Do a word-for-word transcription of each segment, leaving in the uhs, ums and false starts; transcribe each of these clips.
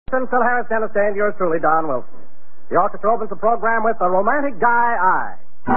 Phil Harris, Dennis Day, and yours truly, Don Wilson. The orchestra opens the program with The Romantic Guy I.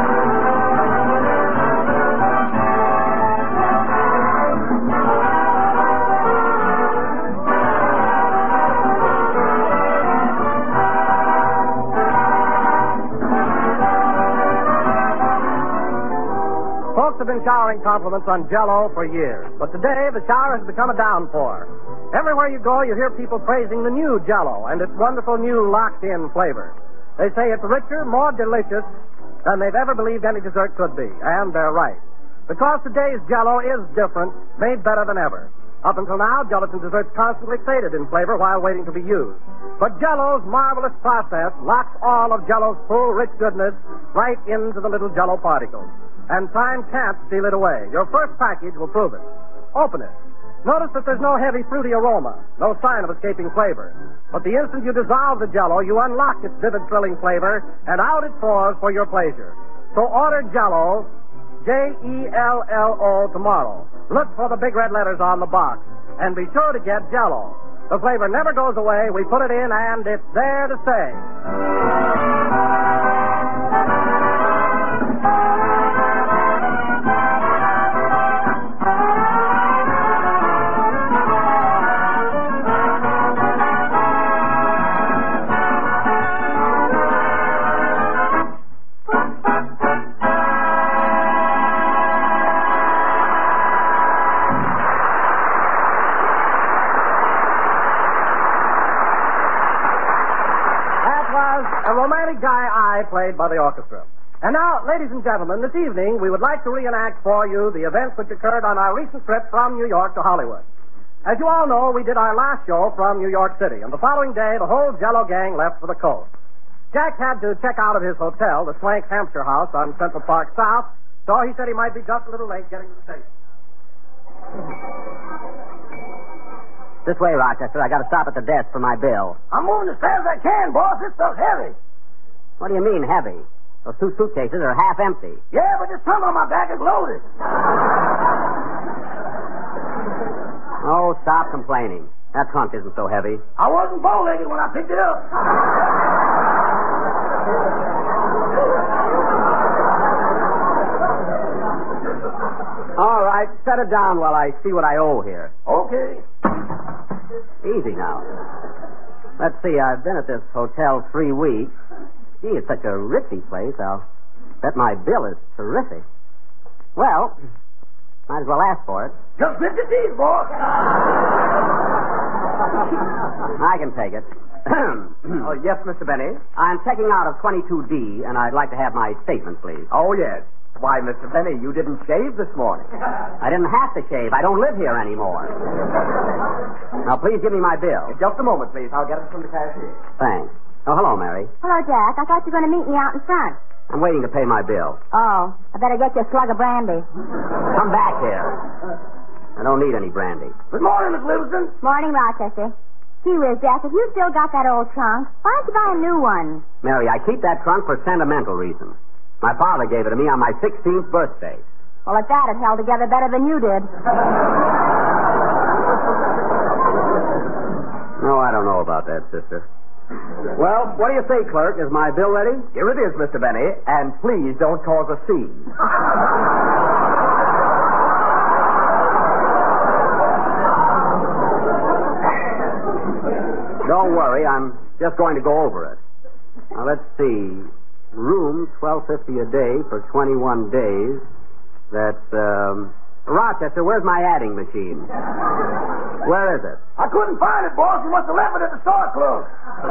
Folks have been showering compliments on Jell-O for years, but today the shower has become a downpour. Everywhere you go, you hear people praising the new Jell-O and its wonderful new locked-in flavor. They say it's richer, more delicious than they've ever believed any dessert could be, and they're right. Because today's Jell-O is different, made better than ever. Up until now, gelatin desserts constantly faded in flavor while waiting to be used. But Jell-O's marvelous process locks all of Jell-O's full, rich goodness right into the little Jell-O particles. And time can't steal it away. Your first package will prove it. Open it. Notice that there's no heavy, fruity aroma, no sign of escaping flavor. But the instant you dissolve the Jell-O, you unlock its vivid, thrilling flavor, and out it pours for your pleasure. So order Jell-O, J E L L O, tomorrow. Look for the big red letters on the box, and be sure to get Jell-O. The flavor never goes away. We put it in, and it's there to stay. A Romantic Guy I, played by the orchestra. And now, ladies and gentlemen, this evening we would like to reenact for you the events which occurred on our recent trip from New York to Hollywood. As you all know, we did our last show from New York City, and the following day the whole Jell-O gang left for the coast. Jack had to check out of his hotel, the Swank Hampshire House on Central Park South, so he said he might be just a little late getting to the station. This way, Rochester. I got to stop at the desk for my bill. I'm moving as fast as I can, boss. This stuff's heavy. What do you mean, heavy? Those two suitcases are half empty. Yeah, but this trunk on my back is loaded. Oh, stop complaining. That trunk isn't so heavy. I wasn't bow-legged when I picked it up. All right, set it down while I see what I owe here. Okay. Easy now. Let's see, I've been at this hotel three weeks. Gee, it's such a ritzy place. I'll bet my bill is terrific. Well, might as well ask for it. Just fifty G's, boss. I can take it. Oh, yes, Mister Benny? I'm checking out of twenty-two D, and I'd like to have my statement, please. Oh, yes. Why, Mister Benny, you didn't shave this morning. I didn't have to shave. I don't live here anymore. Now, please give me my bill. Just a moment, please. I'll get it from the cashier. Thanks. Oh, hello, Mary. Hello, Jack. I thought you were going to meet me out in front. I'm waiting to pay my bill. Oh, I better get you a slug of brandy. Come back here. I don't need any brandy. Good morning, Miss Livingston. Morning, Rochester. Gee whiz, Jack, if you still got that old trunk, why don't you buy a new one? Mary, I keep that trunk for sentimental reasons. My father gave it to me on my sixteenth birthday. Well, at that, it held together better than you did. No, I don't know about that, sister. Well, what do you say, clerk? Is my bill ready? Here it is, Mister Benny, and please don't cause a scene. Don't worry, I'm just going to go over it. Now, let's see. Room, twelve fifty a day for twenty-one days. That's, um... Rochester, where's my adding machine? Where is it? I couldn't find it, boss. You must have left it at the store closed.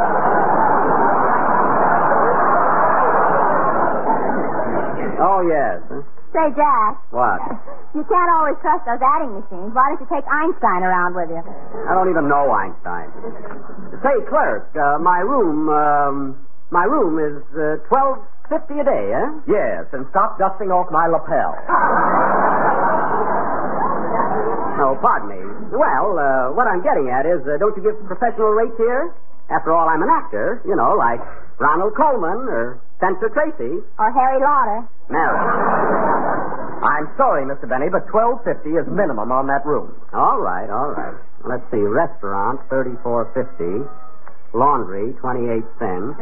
Oh, yes. Huh? Say, Jack. What? You can't always trust those adding machines. Why don't you take Einstein around with you? I don't even know Einstein. Say, clerk, uh, my room, um, my room is uh, twelve fifty a day, eh? Yes, and stop dusting off my lapel. Oh, pardon me. Well, uh, what I'm getting at is, uh, don't you give professional rates here? After all, I'm an actor, you know, like Ronald Colman or Spencer Tracy. Or Harry Lauder. Mary. I'm sorry, Mister Benny, but twelve fifty is minimum on that room. All right, all right. Let's see. Restaurant, thirty-four fifty. Laundry, twenty-eight cents.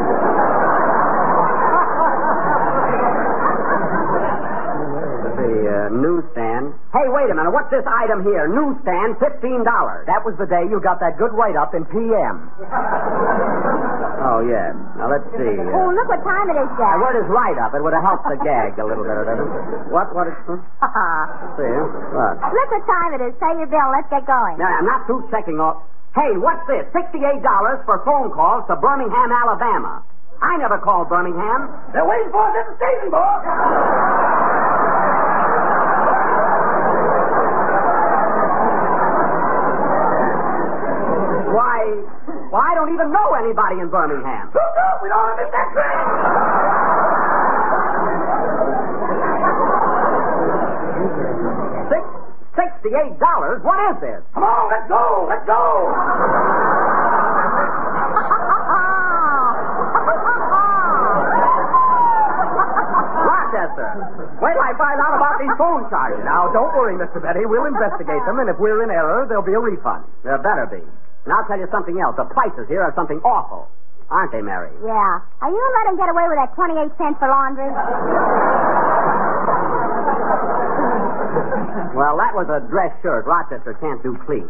The uh, newsstand. Hey, wait a minute. What's this item here? Newsstand, fifteen dollars. That was the day you got that good write-up in P M. Oh, yes. Now, let's see. Uh, Oh, look what time it is, the Jack. word is write-up. It would have helped the gag a little bit, doesn't it? What? What is... Huh? Let's see. What? Look what time it is. Say your bill. Let's get going. Now, I'm not through checking all... Hey, what's this? sixty-eight dollars for phone calls to Birmingham, Alabama. I never called Birmingham. They're waiting for us at the station, boss. Why, why, I don't even know anybody in Birmingham. Look up. We don't want to miss that train. Six, sixty-eight dollars? What is this? Come on, let's go. Let's go. Rochester, wait till I find out about these phone charges. Now, don't worry, Mister Benny. We'll investigate them, and if we're in error, there'll be a refund. There better be. And I'll tell you something else. The prices here are something awful. Aren't they, Mary? Yeah. Are you letting him get away with that twenty-eight cents for laundry? Well, that was a dress shirt. Rochester can't do pleats.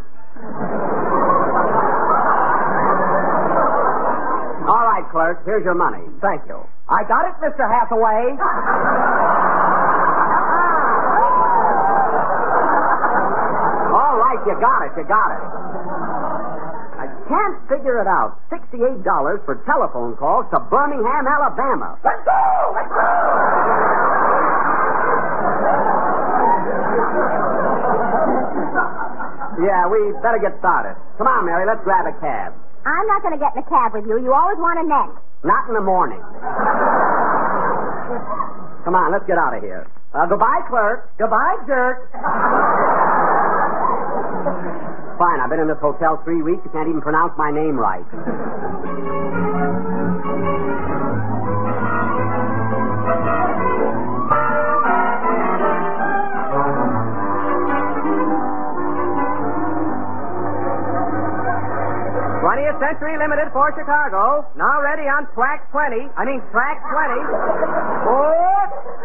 All right, clerk. Here's your money. Thank you. I got it, Mister Hathaway. All right, you got it. You got it. I can't figure it out. sixty-eight dollars for telephone calls to Birmingham, Alabama. Let's go. Let's go. Yeah, we better get started. Come on, Mary. Let's grab a cab. I'm not going to get in a cab with you. You always want a neck. Not in the morning. Come on, let's get out of here. Uh, goodbye, clerk. Goodbye, jerk. Fine, I've been in this hotel three weeks. You can't even pronounce my name right. twentieth Century Limited for Chicago. Now ready on track twenty. I mean track twenty. Oh!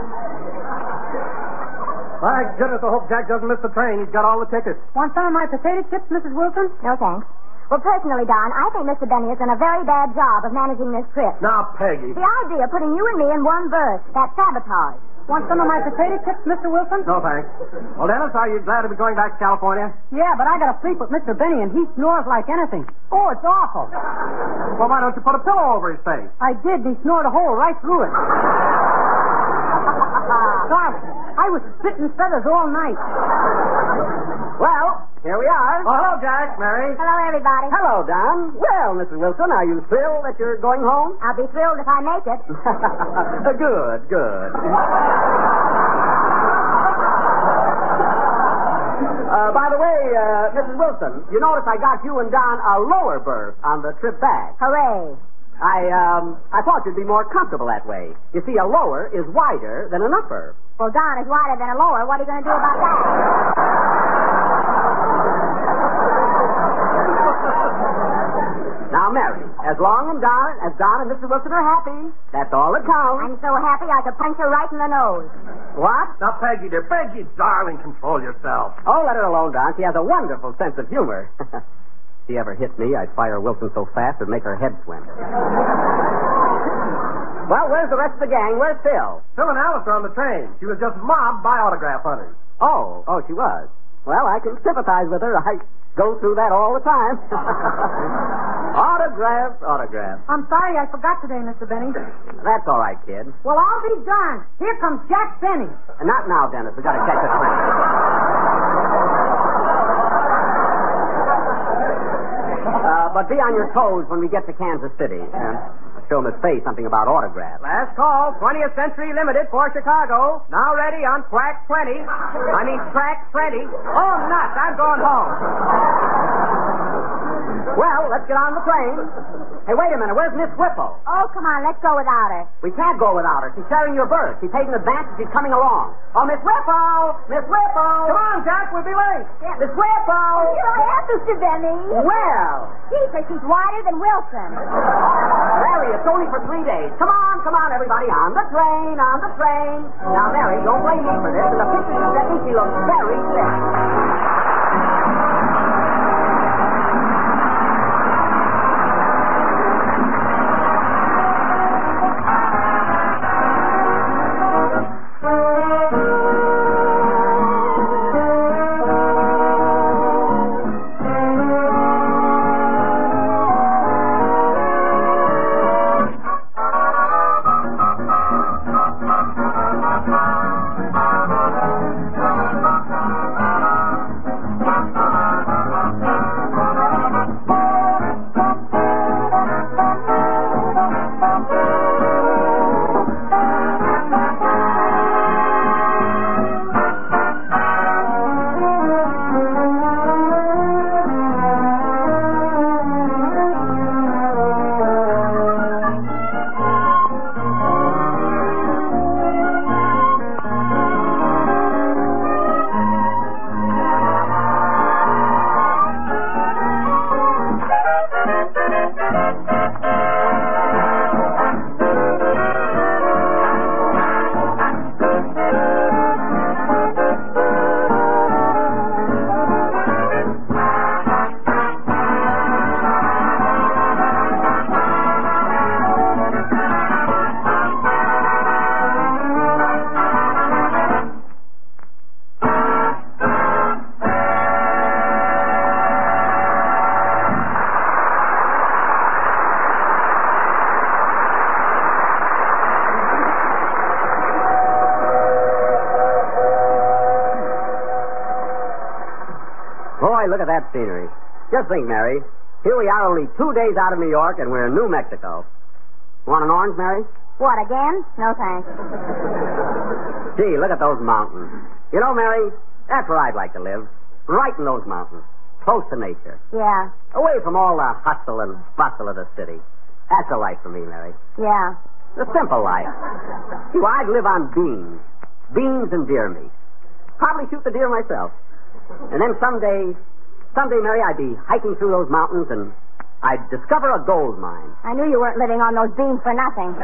My goodness, I hope Jack doesn't miss the train. He's got all the tickets. Want some of my potato chips, Missus Wilson? No, thanks. Well, personally, Don, I think Mister Benny has done a very bad job of managing this trip. Now, Peggy. The idea of putting you and me in one berth, that's sabotage. Want some of my potato chips, Mister Wilson? No, thanks. Well, Dennis, are you glad to be going back to California? Yeah, but I gotta sleep with Mister Benny, and he snores like anything. Oh, it's awful. Well, why don't you put a pillow over his face? I did, and he snored a hole right through it. Gosh, I was spitting feathers all night. Well, here we are. Oh, hello, Jack, Mary. Hello, everybody. Hello, Don. Well, Missus Wilson, are you thrilled that you're going home? I'll be thrilled if I make it. Good, good. Uh, by the way, uh, Missus Wilson, you notice I got you and Don a lower berth on the trip back. Hooray. I, um, I thought you'd be more comfortable that way. You see, a lower is wider than an upper. Well, Don is wider than a lower. What are you going to do about that? Now, Mary, as long as Don, as Don and Mister Wilson are happy, that's all that counts. I'm so happy I could punch her right in the nose. What? Now, Peggy, dear, Peggy, darling, control yourself. Oh, let her alone, Don. She has a wonderful sense of humor. If she ever hit me, I'd fire Wilson so fast it'd make her head swim. Well, where's the rest of the gang? Where's Phil? Phil and Alice are on the train. She was just mobbed by autograph hunters. Oh, oh, she was. Well, I can sympathize with her. I go through that all the time. Autographs, autographs. I'm sorry I forgot today, Mister Benny. That's all right, kid. Well, I'll be darned. Here comes Jack Benny. And not now, Dennis. We got to catch the train. Uh, but be on your toes when we get to Kansas City. Uh, show Miss Fay something about autographs. Last call, twentieth Century Limited for Chicago. Now ready on track twenty. I mean track twenty. Oh, nuts, I'm going home. Well, let's get on the train. Hey, wait a minute. Where's Miss Whipple? Oh, come on, let's go without her. We can't go without her. She's sharing your berth. She paid in advance and she's coming along. Oh, Miss Whipple! Miss Whipple! Come on, Jack, we'll be late. Yeah, Miss Whipple! You have, Mister Benny. Well, Keep her. She's whiter than Wilson. Mary, it's only for three days. Come on, come on, everybody. On the train, on the train. Now, Mary, don't blame me for this. In the picture you sent me, she looks very sick. Boy, look at that scenery. Just think, Mary. Here we are only two days out of New York, and we're in New Mexico. Want an orange, Mary? What, again? No, thanks. Gee, look at those mountains. You know, Mary, that's where I'd like to live. Right in those mountains. Close to nature. Yeah, Away from all the hustle and bustle of the city. That's the life for me, Mary. yeah. The simple life. See, well, I'd live on beans. Beans and deer meat. Probably shoot the deer myself. And then someday, someday, Mary, I'd be hiking through those mountains and I'd discover a gold mine. I knew you weren't living on those beans for nothing.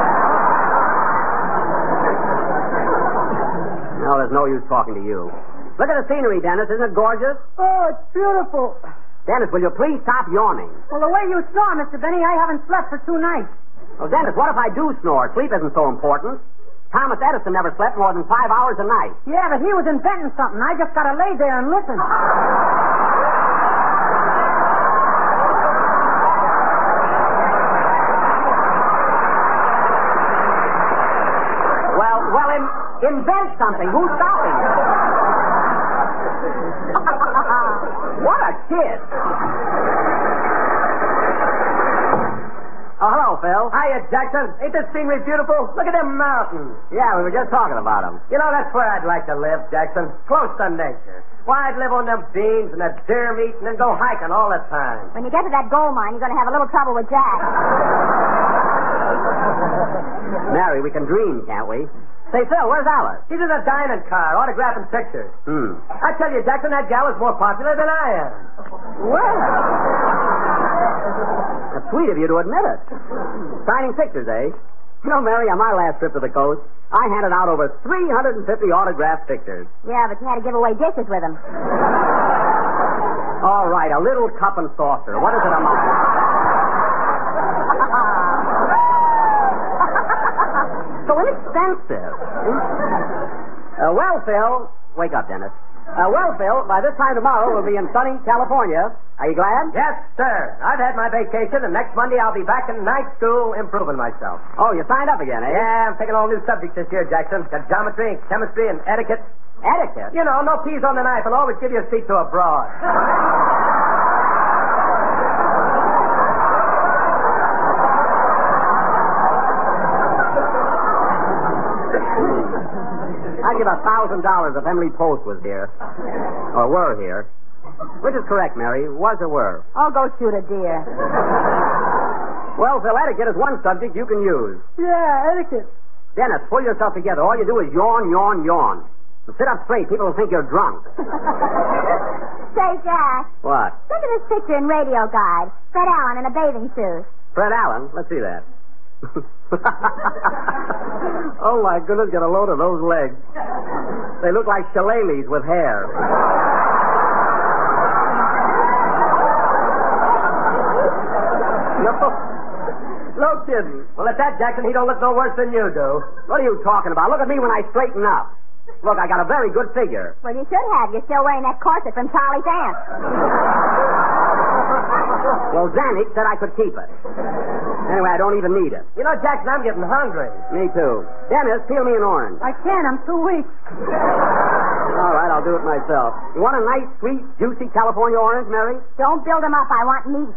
No, there's no use talking to you. Look at the scenery, Dennis. Isn't it gorgeous? Oh, it's beautiful. Dennis, will you please stop yawning? Well, the way you snore, Mister Benny, I haven't slept for two nights. Well, Dennis, what if I do snore? Sleep isn't so important. Thomas Edison never slept more than five hours a night. Yeah, but he was inventing something. I just gotta lay there and listen. Well, well, in, invent something. Who's stopping you? What a kid. Oh, hello, Phil. Hiya, Jackson. Ain't this scenery beautiful? Look at them mountains. Yeah, we were just talking about them. You know, that's where I'd like to live, Jackson. Close to nature. Why, I'd live on them beans and that deer meat and then go hiking all the time. When you get to that gold mine, you're going to have a little trouble with Jack. Mary, we can dream, can't we? Say, Phil, where's Alice? She's in a dining car, autographing pictures. Hmm. I tell you, Jackson, that gal is more popular than I am. Well, that's sweet of you to admit it. Signing pictures, eh? You know, Mary, on my last trip to the coast, I handed out over three hundred fifty autographed pictures. Yeah, but you had to give away dishes with them. All right, a little cup and saucer. What does it amount to? So inexpensive. Uh, well, Phil, wake up, Dennis. Uh, well, Phil, by this time tomorrow we'll be in sunny California. Are you glad? Yes, sir. I've had my vacation, and next Monday I'll be back in night school improving myself. Oh, you signed up again, eh? Yeah, I'm taking all new subjects this year, Jackson. Got geometry and chemistry and etiquette. Etiquette? You know, no peas on the knife. I'll always give you a seat to a broad. I'd give a thousand dollars if Emily Post was here. Or were here. Which is correct, Mary? Was or were? Oh, go shoot a deer. Well, Phil, etiquette is one subject you can use. Yeah, etiquette. Dennis, pull yourself together. All you do is yawn, yawn, yawn. And sit up straight. People will think you're drunk. Say, Jack. What? Look at this picture in Radio Guide. Fred Allen in a bathing suit. Fred Allen? Let's see that. Oh, my goodness, get a load of those legs. They look like shillelaghs with hair. No, no kidding. Well, at that, Jackson, he don't look no worse than you do. What are you talking about? Look at me when I straighten up. Look, I got a very good figure. Well, you should have. You're still wearing that corset from Charlie's aunt. Well, Zanuck said I could keep it. Anyway, I don't even need it. You know, Jackson, I'm getting hungry. Me too. Dennis, peel me an orange. I can't. I'm too weak. All right, I'll do it myself. You want a nice, sweet, juicy California orange, Mary? Don't build him up. I want meat.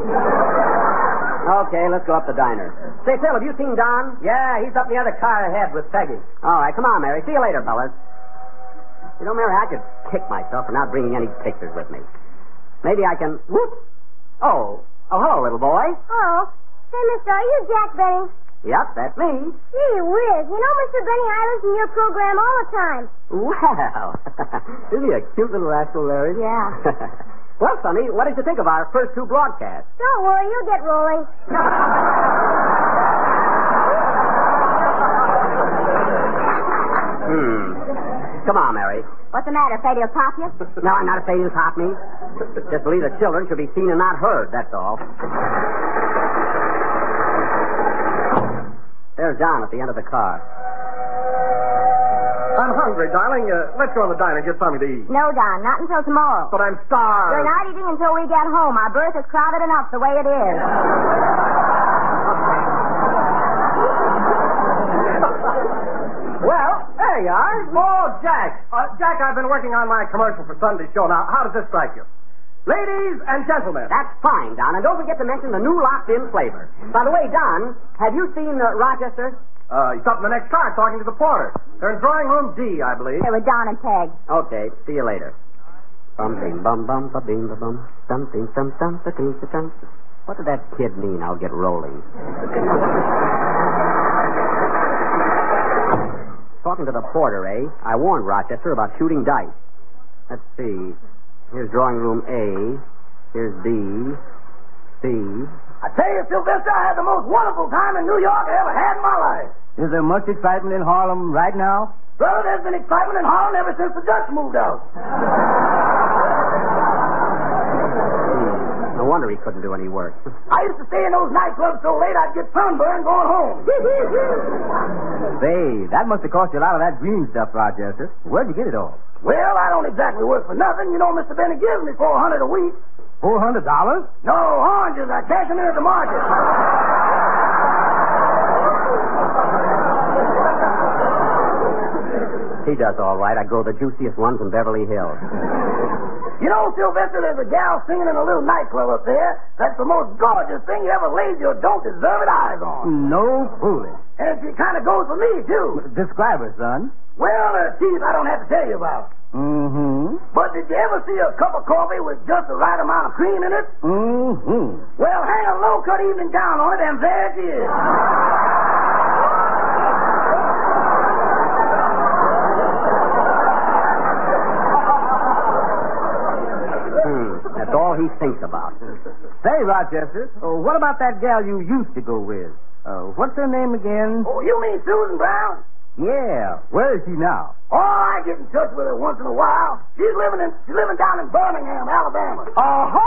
Okay, let's go up the diner. Say, Phil, have you seen Don? Yeah, he's up in the other car ahead with Peggy. All right, come on, Mary. See you later, fellas. You know, Mary, I could kick myself for not bringing any pictures with me. Maybe I can... Whoop! Oh. Oh, hello, little boy. Oh. Say, mister, are you Jack Benny? Yep, that's me. Gee whiz. You know, Mister Benny, I listen to your program all the time. Well, isn't he a cute little rascal, Larry? Yeah. Well, Sonny, what did you think of our first two broadcasts? Don't worry, you'll get rolling. Hmm. Come on, Mary. What's the matter? Afraid he'll top you? No, I'm not afraid he'll top me. Just believe the children should be seen and not heard, that's all. There's Don at the end of the car. I'm hungry, darling. Uh, let's go in the diner and get something to eat. No, Don, not until tomorrow. But I'm starved. We're not eating until we get home. Our berth is crowded enough the way it is. Well, there you are. Oh, Jack. Uh, Jack, I've been working on my commercial for Sunday's show. Now, how does this strike you? Ladies and gentlemen. That's fine, Don. And don't forget to mention the new locked-in flavor. By the way, Don, have you seen uh, Rochester? Uh, he's up in the next car talking to the porter. They're in drawing room D, I believe. Here with Don and Peg. Okay, see you later. Bum bing bum bum ba bing ba bum dum ding dum dum ba ding ba dum. What did that kid mean? I'll get rolling. Talking to the porter, eh? I warned Rochester about shooting dice. Let's see. Here's drawing room A. Here's B. C. I tell you, Sylvester, I had the most wonderful time in New York I ever had in my life. Is there much excitement in Harlem right now? Brother, there's been excitement in Harlem ever since the Dutch moved out. Hmm. No wonder he couldn't do any work. I used to stay in those nightclubs so late I'd get sunburned going home. Say, that must have cost you a lot of that green stuff, Rochester. Where'd you get it all? Well, I don't exactly work for nothing. You know, Mister Benny gives me four hundred a week. Four hundred dollars? No, oranges. I cash them in at the market. He does all right. I go the juiciest ones in Beverly Hills. You know, Sylvester, there's a gal singing in a little nightclub up there. That's the most gorgeous thing you ever laid your don't deserve it eyes on. No fooling. And she kind of goes for me, too. Describe her, son. Well, uh, Chief, I don't have to tell you about. Mm-hmm. But did you ever see a cup of coffee with just the right amount of cream in it? Mm-hmm. Well, hang a low-cut evening gown on it, and there it is. Hmm. That's all he thinks about. Say, Rochester, oh, what about that gal you used to go with? Uh, what's her name again? Oh, you mean Susan Brown? Yeah. Where is she now? Oh, I get in touch with her once in a while. She's living in she's living down in Birmingham, Alabama. Oh-ho!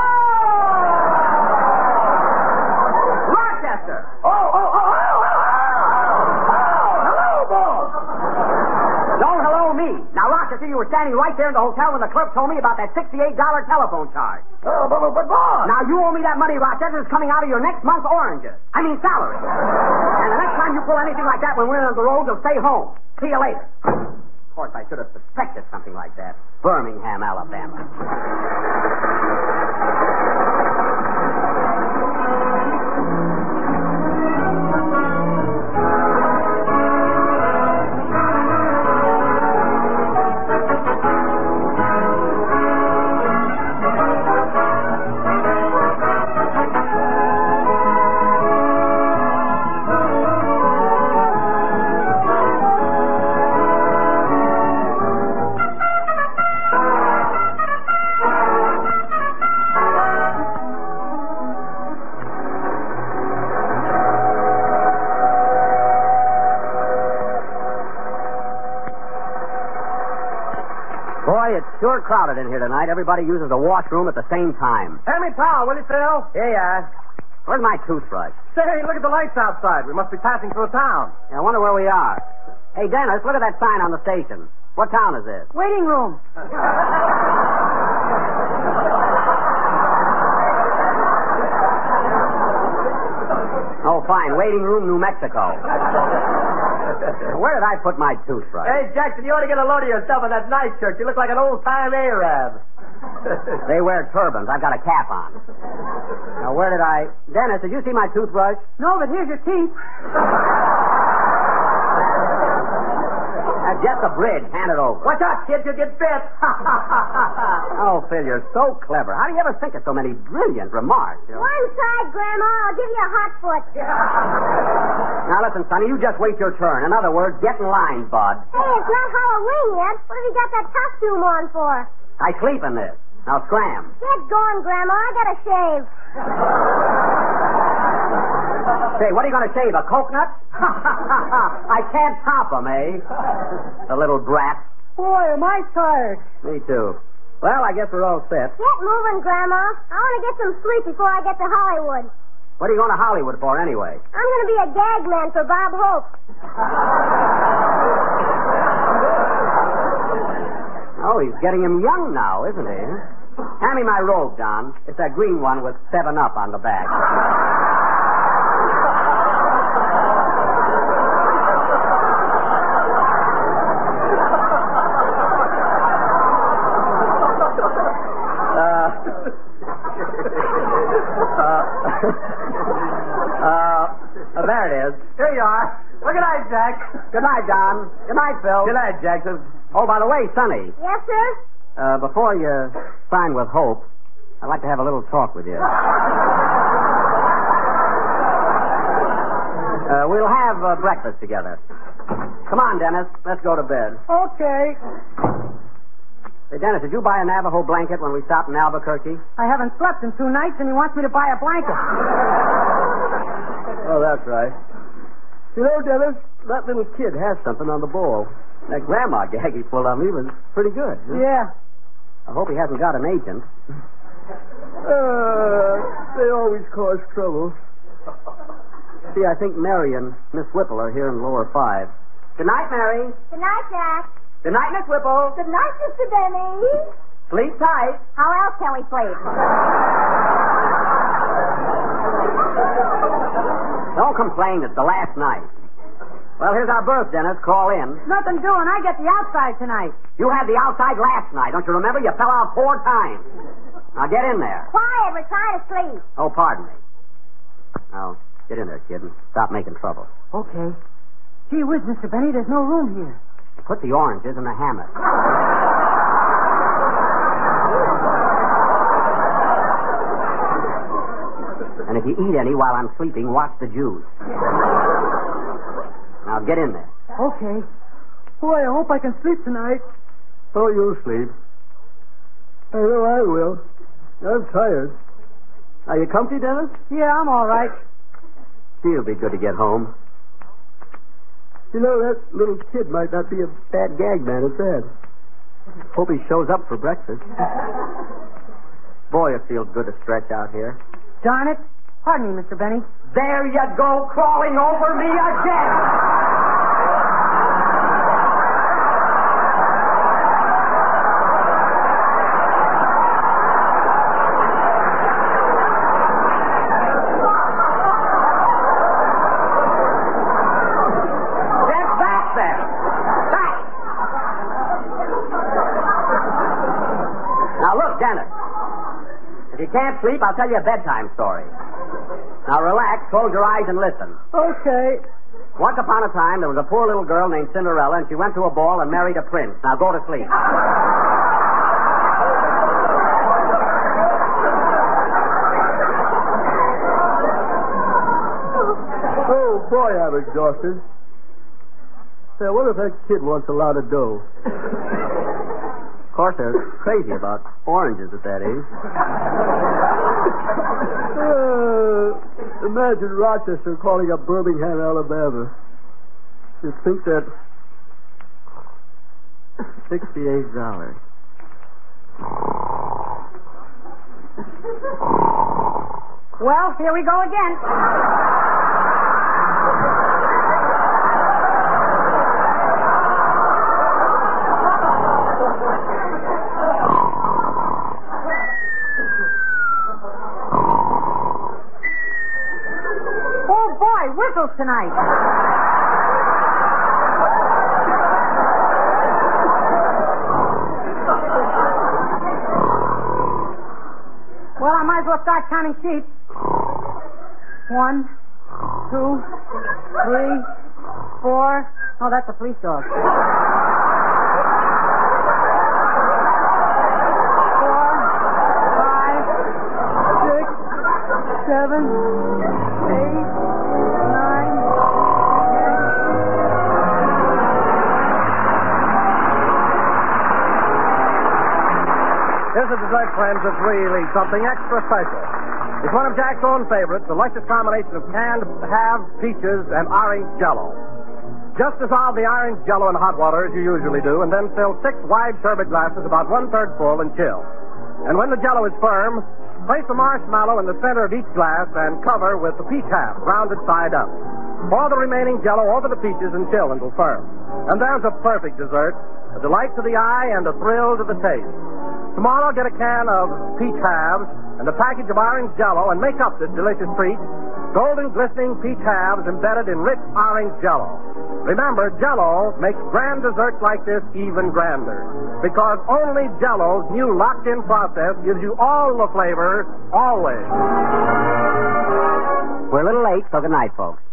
Rochester! Oh, oh, oh, oh, oh, oh, oh, hello, boss. Don't hello me. Now, Rochester, you were standing right there in the hotel when the clerk told me about that sixty-eight dollars telephone charge. Oh, but, but, but, boss. Now, you owe me that money, Rochester. It's coming out of your next month's oranges. I mean, salary. And the next time you pull anything like that when we're on the road, you'll stay home. See you later. Of course, I should have suspected something like that. Birmingham, Alabama. Sure crowded in here tonight. Everybody uses the washroom at the same time. Hand me towel, will you, Phil? Here you are. Where's my toothbrush? Say, look at the lights outside. We must be passing through a town. Yeah, I wonder where we are. Hey, Dennis, look at that sign on the station. What town is this? Waiting room. Oh, fine. Waiting room, New Mexico. Where did I put my toothbrush? Hey, Jackson, you ought to get a load of yourself in that night shirt. You look like an old-time Arab. They wear turbans. I've got a cap on. Now, where did I... Dennis, did you see my toothbrush? No, but here's your teeth. That's just a bridge. Hand it over. Watch out, kid. You'll get bit. Oh, Phil, you're so clever. How do you ever think of so many brilliant remarks? You know? One side, Grandma. I'll give you a hot foot. Now, listen, Sonny, you just wait your turn. In other words, get in line, bud. Hey, it's not Halloween yet. What have you got that costume on for? I sleep in this. Now, scram. Get going, Grandma. I gotta shave. Say, what are you going to shave, a coconut? I can't top 'em, eh? The little brat. Boy, am I tired. Me too. Well, I guess we're all set. Get moving, Grandma. I want to get some sleep before I get to Hollywood. What are you going to Hollywood for, anyway? I'm going to be a gag man for Bob Hope. Oh, he's getting him young now, isn't he? Hand me my robe, Don. It's that green one with seven up on the back. Uh, there it is. Here you are. Well, good night, Jack. Good night, Don. Good night, Phil. Good night, Jackson. Oh, by the way, Sonny, Yes, sir? uh, before you sign with Hope, I'd like to have a little talk with you. Uh, we'll have uh, breakfast together. Come on, Dennis. Let's go to bed. Okay. Hey, Dennis, did you buy a Navajo blanket when we stopped in Albuquerque? I haven't slept in two nights, and he wants me to buy a blanket. Oh, that's right. You know, Dennis, that little kid has something on the ball. That grandma gag he pulled on me was pretty good. Huh? Yeah. I hope he hasn't got an agent. Uh, they always cause trouble. See, I think Mary and Miss Whipple are here in lower five. Good night, Mary. Good night, Jack. Good night, Miss Whipple. Good night, Mister Benny. Sleep tight. How else can we sleep? Don't complain. It's the last night. Well, here's our berth, Dennis. Crawl in. Nothing doing. I get the outside tonight. You had the outside last night. Don't you remember? You fell out four times. Now get in there. Quiet. We're trying to sleep. Oh, pardon me. Now, get in there, kid, and stop making trouble. Okay. Gee whiz, Mister Benny, there's no room here. Put the oranges in the hammock. And if you eat any while I'm sleeping, watch the juice. Now get in there. Okay. Boy, I hope I can sleep tonight. Oh, you'll sleep. I know I will. I'm tired. Are you comfy, Dennis? Yeah, I'm all right. It'll be good to get home. You know, that little kid might not be a bad gag man at that. Hope he shows up for breakfast. Boy, it feels good to stretch out here. Darn it. Pardon me, Mister Benny. There you go, crawling over me again. If you can't sleep, I'll tell you a bedtime story. Now relax, close your eyes and listen. Okay. Once upon a time, there was a poor little girl named Cinderella, and she went to a ball and married a prince. Now go to sleep. Oh, boy, I'm exhausted. Say, what if that kid wants a lot of dough? Of course, they're crazy about oranges at that age. Uh, imagine Rochester calling up Birmingham, Alabama. You'd think that Sixty-eight dollars. Well, here we go again. Oh, boy, whistles tonight. Well, I might as well start counting sheep. One, two, three, four. Oh, that's a police dog. Four, five, six, seven, eight, nine, ten. Here's a dessert, friends, that's really something extra special. It's one of Jack's own favorites, a luscious combination of canned halves, peaches, and orange Jell-O. Just dissolve the orange Jell-O in hot water as you usually do, and then fill six wide sherbet glasses about one-third full and chill. And when the Jell-O is firm, place the marshmallow in the center of each glass and cover with the peach half, rounded side up. Pour the remaining Jell-O over the peaches and chill until firm. And there's a perfect dessert, a delight to the eye and a thrill to the taste. Tomorrow, get a can of peach halves and a package of orange Jell-O and make up this delicious treat. Golden, glistening peach halves embedded in rich orange Jell-O. Remember, Jell-O makes grand desserts like this even grander. Because only Jell-O's new locked-in process gives you all the flavor, always. We're a little late, so good night, folks.